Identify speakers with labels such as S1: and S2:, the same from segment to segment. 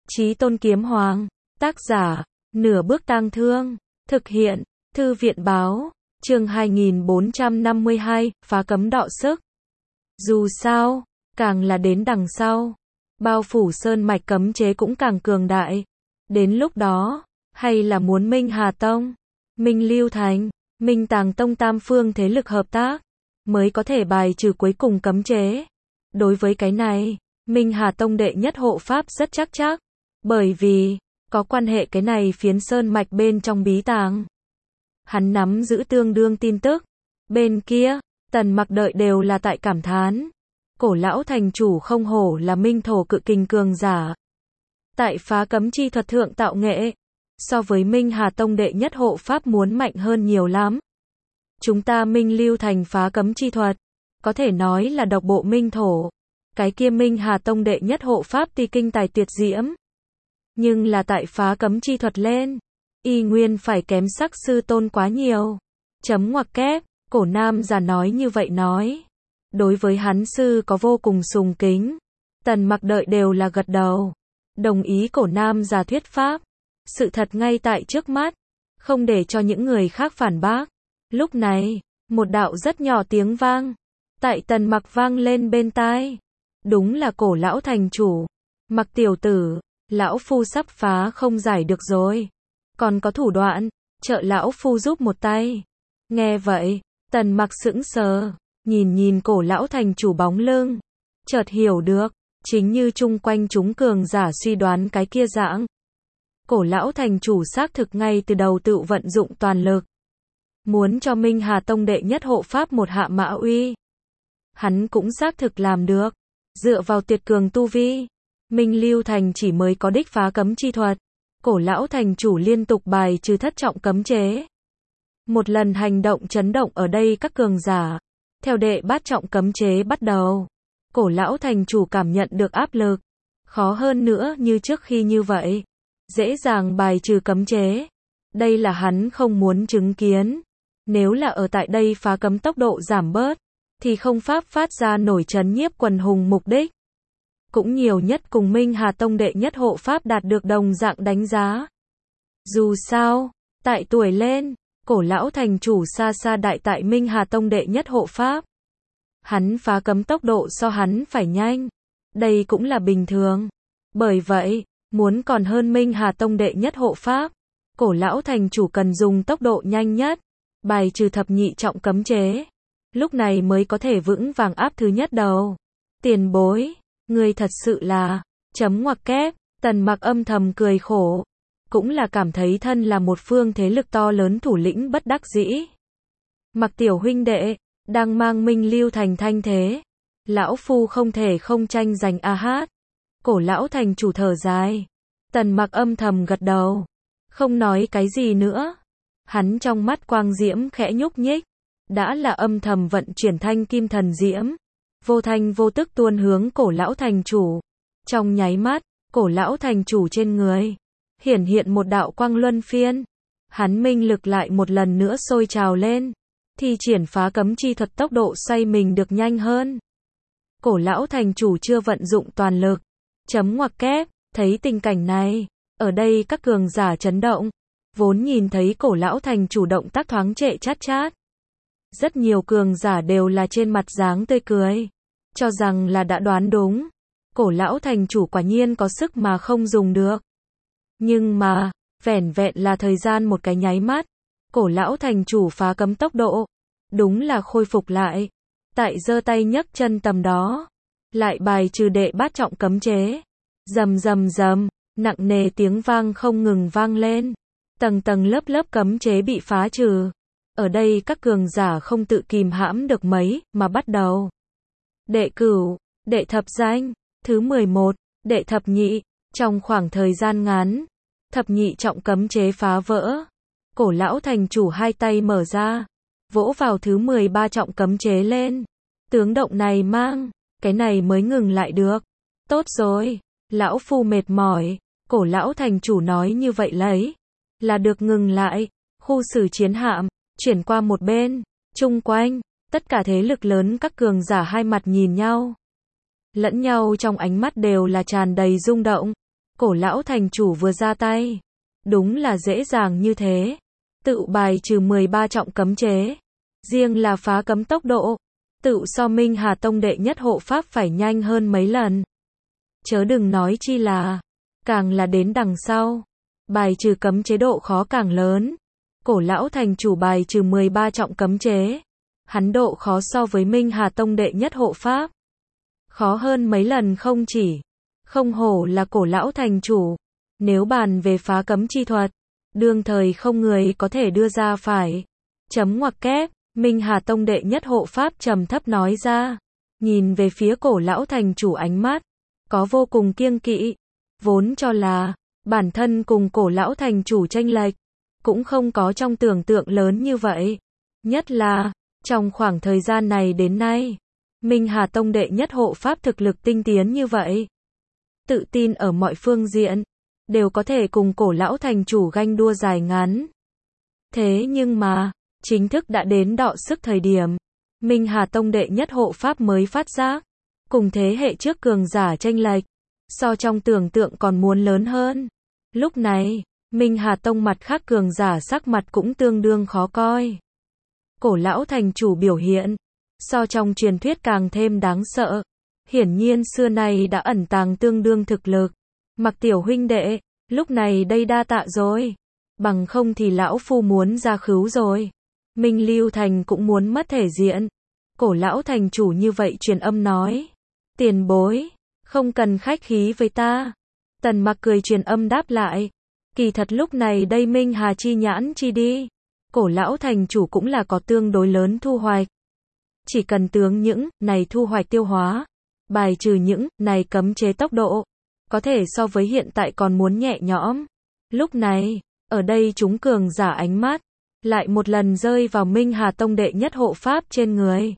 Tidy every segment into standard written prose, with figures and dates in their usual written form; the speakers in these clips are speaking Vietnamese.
S1: Chí Tôn Kiếm Hoàng, tác giả, Nửa Bước Tang Thương, thực hiện, Thư viện báo, chương 2452, phá cấm đọ sức. Dù sao, càng là đến đằng sau, bao phủ sơn mạch cấm chế cũng càng cường đại. Đến lúc đó, hay là muốn Minh Hà Tông, Minh Lưu Thành, Minh Tàng Tông tam phương thế lực hợp tác, mới có thể bài trừ cuối cùng cấm chế. Đối với cái này, Minh Hà Tông đệ nhất hộ pháp rất chắc, bởi vì, có quan hệ cái này phiến sơn mạch bên trong bí tàng. Hắn nắm giữ tương đương tin tức. Bên kia, Tần Mặc đợi đều là tại cảm thán. Cổ lão thành chủ không hổ là minh thổ cự kình cường giả. Tại phá cấm chi thuật thượng tạo nghệ, so với Minh Hà Tông đệ nhất hộ pháp muốn mạnh hơn nhiều lắm. Chúng ta Minh Lưu Thành phá cấm chi thuật, có thể nói là độc bộ minh thổ. Cái kia Minh Hà Tông đệ nhất hộ pháp tuy kinh tài tuyệt diễm, nhưng là tại phá cấm chi thuật lên, y nguyên phải kém sắc sư tôn quá nhiều. Chấm ngoặc kép, cổ nam già nói như vậy nói. Đối với hắn sư có vô cùng sùng kính. Tần Mặc đợi đều là gật đầu, đồng ý cổ nam già thuyết pháp. Sự thật ngay tại trước mắt, không để cho những người khác phản bác. Lúc này, một đạo rất nhỏ tiếng vang, tại Tần Mặc vang lên bên tai. Đúng là cổ lão thành chủ. Mặc tiểu tử, lão phu sắp phá không giải được rồi. Còn có thủ đoạn, trợ lão phu giúp một tay. Nghe vậy, Tần Mặc sững sờ, nhìn cổ lão thành chủ bóng lưng. Chợt hiểu được, chính như chung quanh chúng cường giả suy đoán cái kia dạng. Cổ lão thành chủ xác thực ngay từ đầu tự vận dụng toàn lực, muốn cho Minh Hà Tông đệ nhất hộ pháp một hạ mã uy. Hắn cũng xác thực làm được. Dựa vào tuyệt cường tu vi, Minh Lưu Thành chỉ mới có đích phá cấm chi thuật. Cổ lão thành chủ liên tục bài trừ thất trọng cấm chế. Một lần hành động chấn động ở đây các cường giả. Theo đệ bát trọng cấm chế bắt đầu, cổ lão thành chủ cảm nhận được áp lực. Khó hơn nữa như trước khi như vậy, dễ dàng bài trừ cấm chế. Đây là hắn không muốn chứng kiến. Nếu là ở tại đây phá cấm tốc độ giảm bớt, thì không pháp phát ra nổi chấn nhiếp quần hùng mục đích. Cũng nhiều nhất cùng Minh Hà Tông đệ nhất hộ pháp đạt được đồng dạng đánh giá. Dù sao, tại tuổi lên, cổ lão thành chủ xa xa đại tại Minh Hà Tông đệ nhất hộ pháp. Hắn phá cấm tốc độ so hắn phải nhanh. Đây cũng là bình thường. Bởi vậy, muốn còn hơn Minh Hà Tông đệ nhất hộ pháp, cổ lão thành chủ cần dùng tốc độ nhanh nhất, bài trừ thập nhị trọng cấm chế. Lúc này mới có thể vững vàng áp thứ nhất đầu. Tiền bối, người thật sự là, chấm ngoặc kép, Tần Mặc âm thầm cười khổ. Cũng là cảm thấy thân là một phương thế lực to lớn thủ lĩnh bất đắc dĩ. Mặc tiểu huynh đệ, đang mang Minh Lưu Thành thanh thế. Lão phu không thể không tranh giành a hát. Cổ lão thành chủ thở dài. Tần Mặc âm thầm gật đầu, không nói cái gì nữa. Hắn trong mắt quang diễm khẽ nhúc nhích, đã là âm thầm vận chuyển thanh kim thần diễm, vô thanh vô tức tuôn hướng cổ lão thành chủ. Trong nháy mắt, cổ lão thành chủ trên người hiển hiện một đạo quang luân phiên. Hắn minh lực lại một lần nữa sôi trào lên, thi triển phá cấm chi thuật tốc độ xoay mình được nhanh hơn. Cổ lão thành chủ chưa vận dụng toàn lực. Chấm ngoặc kép, thấy tình cảnh này, ở đây các cường giả chấn động, vốn nhìn thấy cổ lão thành chủ động tác thoáng trệ chát. Rất nhiều cường giả đều là trên mặt dáng tươi cười, cho rằng là đã đoán đúng. Cổ lão thành chủ quả nhiên có sức mà không dùng được. Nhưng mà, vẻn vẹn là thời gian một cái nháy mắt, cổ lão thành chủ phá cấm tốc độ, đúng là khôi phục lại. Tại giơ tay nhấc chân tầm đó, lại bài trừ đệ bát trọng cấm chế. Rầm, nặng nề tiếng vang không ngừng vang lên. Tầng lớp cấm chế bị phá trừ. Ở đây các cường giả không tự kìm hãm được mấy, mà bắt đầu. Đệ cửu, đệ thập danh, thứ 11, đệ thập nhị. Trong khoảng thời gian ngắn, thập nhị trọng cấm chế phá vỡ. Cổ lão thành chủ hai tay mở ra, vỗ vào thứ 13 trọng cấm chế lên. Tướng động này mang, cái này mới ngừng lại được. Tốt rồi, lão phu mệt mỏi. Cổ lão thành chủ nói như vậy lấy, là được ngừng lại. Khu xử chiến hạm chuyển qua một bên. Chung quanh, tất cả thế lực lớn các cường giả hai mặt nhìn nhau. Lẫn nhau trong ánh mắt đều là tràn đầy rung động. Cổ lão thành chủ vừa ra tay, đúng là dễ dàng như thế. Tự bài trừ 13 trọng cấm chế. Riêng là phá cấm tốc độ, tự so Minh Hà Tông đệ nhất hộ pháp phải nhanh hơn mấy lần. Chớ đừng nói chi là, càng là đến đằng sau, bài trừ cấm chế độ khó càng lớn. Cổ lão thành chủ bài trừ 13 trọng cấm chế. Hắn độ khó so với Minh Hà Tông đệ nhất hộ pháp. Khó hơn mấy lần không chỉ. Không hổ là cổ lão thành chủ. Nếu bàn về phá cấm chi thuật, đương thời không người có thể đưa ra phải. Chấm ngoặc kép, Minh Hà Tông đệ nhất hộ pháp trầm thấp nói ra. Nhìn về phía cổ lão thành chủ ánh mắt, có vô cùng kiêng kỵ. Vốn cho là, bản thân cùng cổ lão thành chủ tranh lệch, cũng không có trong tưởng tượng lớn như vậy. Nhất là, trong khoảng thời gian này đến nay, Minh Hà Tông đệ nhất hộ pháp thực lực tinh tiến như vậy. Tự tin ở mọi phương diện, đều có thể cùng cổ lão thành chủ ganh đua dài ngắn. Thế nhưng mà, chính thức đã đến đọ sức thời điểm, Minh Hà Tông đệ nhất hộ pháp mới phát giác, cùng thế hệ trước cường giả tranh lệch, so trong tưởng tượng còn muốn lớn hơn. Lúc này, Minh Hà Tông mặt khác cường giả sắc mặt cũng tương đương khó coi. Cổ lão thành chủ biểu hiện, so trong truyền thuyết càng thêm đáng sợ. Hiển nhiên xưa nay đã ẩn tàng tương đương thực lực. Mặc tiểu huynh đệ, lúc này đây đa tạ rồi. Bằng không thì lão phu muốn ra khứu rồi. Minh Lưu Thành cũng muốn mất thể diện. Cổ lão thành chủ như vậy truyền âm nói. Tiền bối, không cần khách khí với ta. Tần Mặc cười truyền âm đáp lại. Kỳ thật lúc này đây Minh Hà chi nhãn chi đi. Cổ lão thành chủ cũng là có tương đối lớn thu hoạch. Chỉ cần tướng những này thu hoạch tiêu hóa, bài trừ những này cấm chế tốc độ, có thể so với hiện tại còn muốn nhẹ nhõm. Lúc này, ở đây chúng cường giả ánh mắt, lại một lần rơi vào Minh Hà Tông đệ nhất hộ pháp trên người.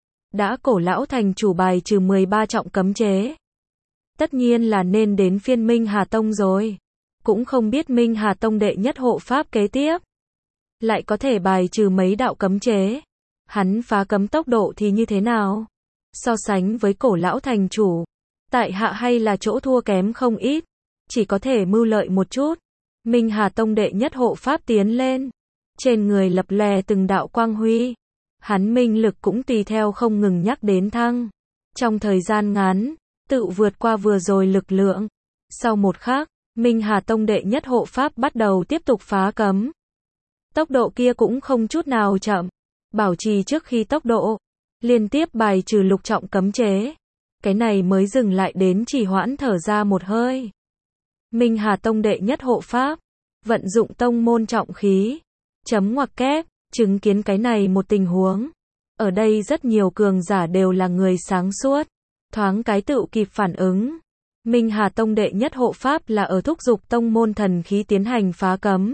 S1: Đã cổ lão thành chủ bài trừ 13 trọng cấm chế. Tất nhiên là nên đến phiên Minh Hà Tông rồi. Cũng không biết Minh Hà Tông đệ nhất hộ pháp kế tiếp lại có thể bài trừ mấy đạo cấm chế. Hắn phá cấm tốc độ thì như thế nào? So sánh với cổ lão thành chủ, tại hạ hay là chỗ thua kém không ít, chỉ có thể mưu lợi một chút. Minh Hà Tông đệ nhất hộ pháp tiến lên, trên người lập lòe từng đạo quang huy. Hắn minh lực cũng tùy theo không ngừng nhắc đến thăng. Trong thời gian ngắn, tự vượt qua vừa rồi lực lượng. Sau một khắc, Minh Hà Tông đệ nhất hộ pháp bắt đầu tiếp tục phá cấm. Tốc độ kia cũng không chút nào chậm, bảo trì trước khi tốc độ, liên tiếp bài trừ lục trọng cấm chế. Cái này mới dừng lại đến chỉ hoãn thở ra một hơi. Minh Hà Tông đệ nhất hộ pháp, vận dụng tông môn trọng khí. Chấm ngoặc kép, chứng kiến cái này một tình huống. Ở đây rất nhiều cường giả đều là người sáng suốt, thoáng cái tự kịp phản ứng. Minh Hà Tông đệ nhất hộ pháp là ở thúc giục tông môn thần khí tiến hành phá cấm.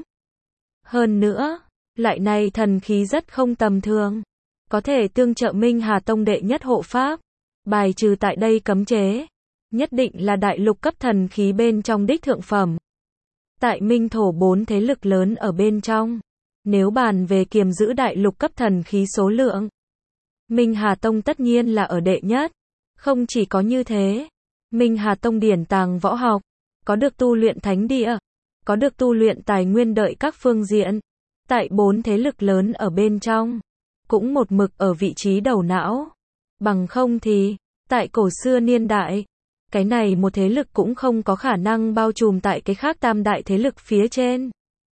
S1: Hơn nữa, loại này thần khí rất không tầm thường, có thể tương trợ Minh Hà Tông đệ nhất hộ pháp, bài trừ tại đây cấm chế, nhất định là đại lục cấp thần khí bên trong đích thượng phẩm. Tại Minh Thổ 4 thế lực lớn ở bên trong, nếu bàn về kiềm giữ đại lục cấp thần khí số lượng, Minh Hà Tông tất nhiên là ở đệ nhất. Không chỉ có như thế, Minh Hà Tông điển tàng võ học, có được tu luyện thánh địa, có được tu luyện tài nguyên đợi các phương diện. Tại 4 thế lực lớn ở bên trong, cũng một mực ở vị trí đầu não. Bằng không thì, tại cổ xưa niên đại, cái này một thế lực cũng không có khả năng bao trùm tại cái khác tam đại thế lực phía trên.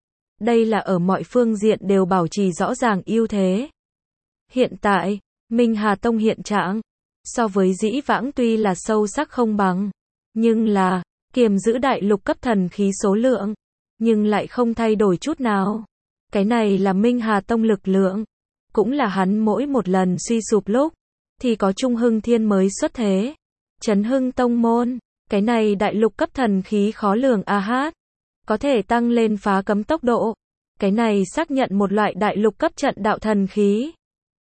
S1: Đây là ở mọi phương diện đều bảo trì rõ ràng ưu thế. Hiện tại, Minh Hà Tông hiện trạng, so với dĩ vãng tuy là sâu sắc không bằng, nhưng là, kiềm giữ đại lục cấp thần khí số lượng, nhưng lại không thay đổi chút nào. Cái này là Minh Hà Tông lực lượng, cũng là hắn mỗi một lần suy sụp lúc, thì có Trung Hưng Thiên mới xuất thế. Chấn hưng tông môn, cái này đại lục cấp thần khí khó lường a hát, có thể tăng lên phá cấm tốc độ. Cái này xác nhận một loại đại lục cấp trận đạo thần khí.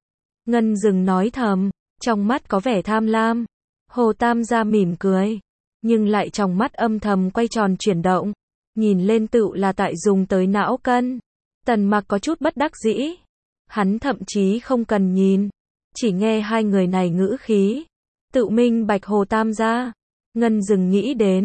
S1: Ngân Dừng nói thầm, trong mắt có vẻ tham lam. Hồ Tam gia mỉm cười, nhưng lại trong mắt âm thầm quay tròn chuyển động, nhìn lên tựu là tại dùng tới não cân. Tần Mặc có chút bất đắc dĩ, hắn thậm chí không cần nhìn, chỉ nghe hai người này ngữ khí, tự minh bạch Hồ Tam gia. Ngân Dừng nghĩ đến,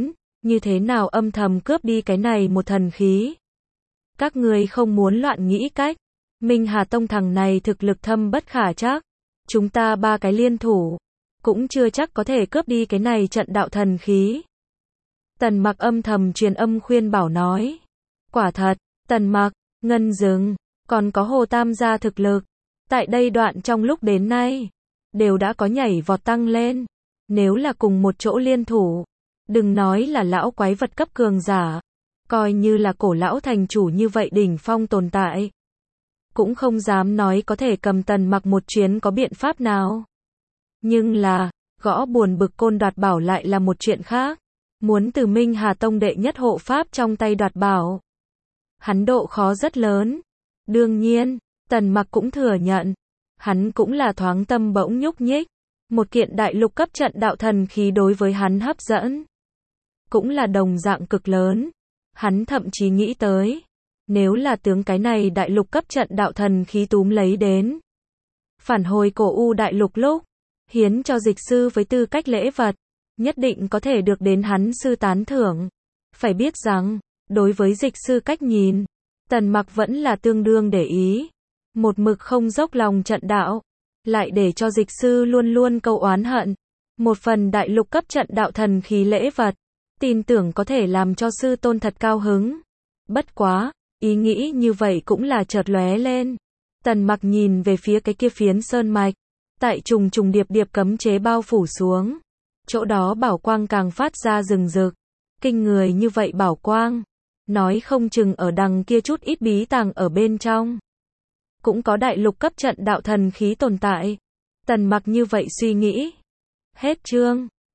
S1: như thế nào âm thầm cướp đi cái này một thần khí. Các ngươi không muốn loạn nghĩ cách. Minh Hà Tông thằng này thực lực thâm bất khả trắc. Chúng ta ba cái liên thủ, cũng chưa chắc có thể cướp đi cái này trận đạo thần khí. Tần Mặc âm thầm truyền âm khuyên bảo nói. Quả thật, Tần Mặc, Ngân Dừng, còn có Hồ Tam gia thực lực. Tại đây đoạn trong lúc đến nay, đều đã có nhảy vọt tăng lên. Nếu là cùng một chỗ liên thủ, đừng nói là lão quái vật cấp cường giả, coi như là cổ lão thành chủ như vậy đỉnh phong tồn tại, cũng không dám nói có thể cầm Tần Mặc một chuyến có biện pháp nào. Nhưng là, gõ buồn bực côn đoạt bảo lại là một chuyện khác. Muốn từ Minh Hà Tông đệ nhất hộ pháp trong tay đoạt bảo, hắn độ khó rất lớn. Đương nhiên, Tần Mặc cũng thừa nhận, hắn cũng là thoáng tâm bỗng nhúc nhích. Một kiện đại lục cấp trận đạo thần khí đối với hắn hấp dẫn, cũng là đồng dạng cực lớn. Hắn thậm chí nghĩ tới, nếu là tướng cái này đại lục cấp trận đạo thần khí túm lấy đến, phản hồi cổ u đại lục lúc, hiến cho dịch sư với tư cách lễ vật, nhất định có thể được đến hắn sư tán thưởng. Phải biết rằng, đối với dịch sư cách nhìn, Tần Mặc vẫn là tương đương để ý. Một mực không dốc lòng trận đạo, lại để cho dịch sư luôn luôn câu oán hận. Một phần đại lục cấp trận đạo thần khí lễ vật, tin tưởng có thể làm cho sư tôn thật cao hứng. Bất quá, ý nghĩ như vậy cũng là chợt lóe lên. Tần Mặc nhìn về phía cái kia phiến sơn mạch, tại trùng trùng điệp điệp cấm chế bao phủ xuống. Chỗ đó bảo quang càng phát ra rừng rực. Kinh người như vậy bảo quang, nói không chừng ở đằng kia chút ít bí tàng ở bên trong, cũng có đại lục cấp trận đạo thần khí tồn tại. Tần Mặc như vậy suy nghĩ. Hết chương.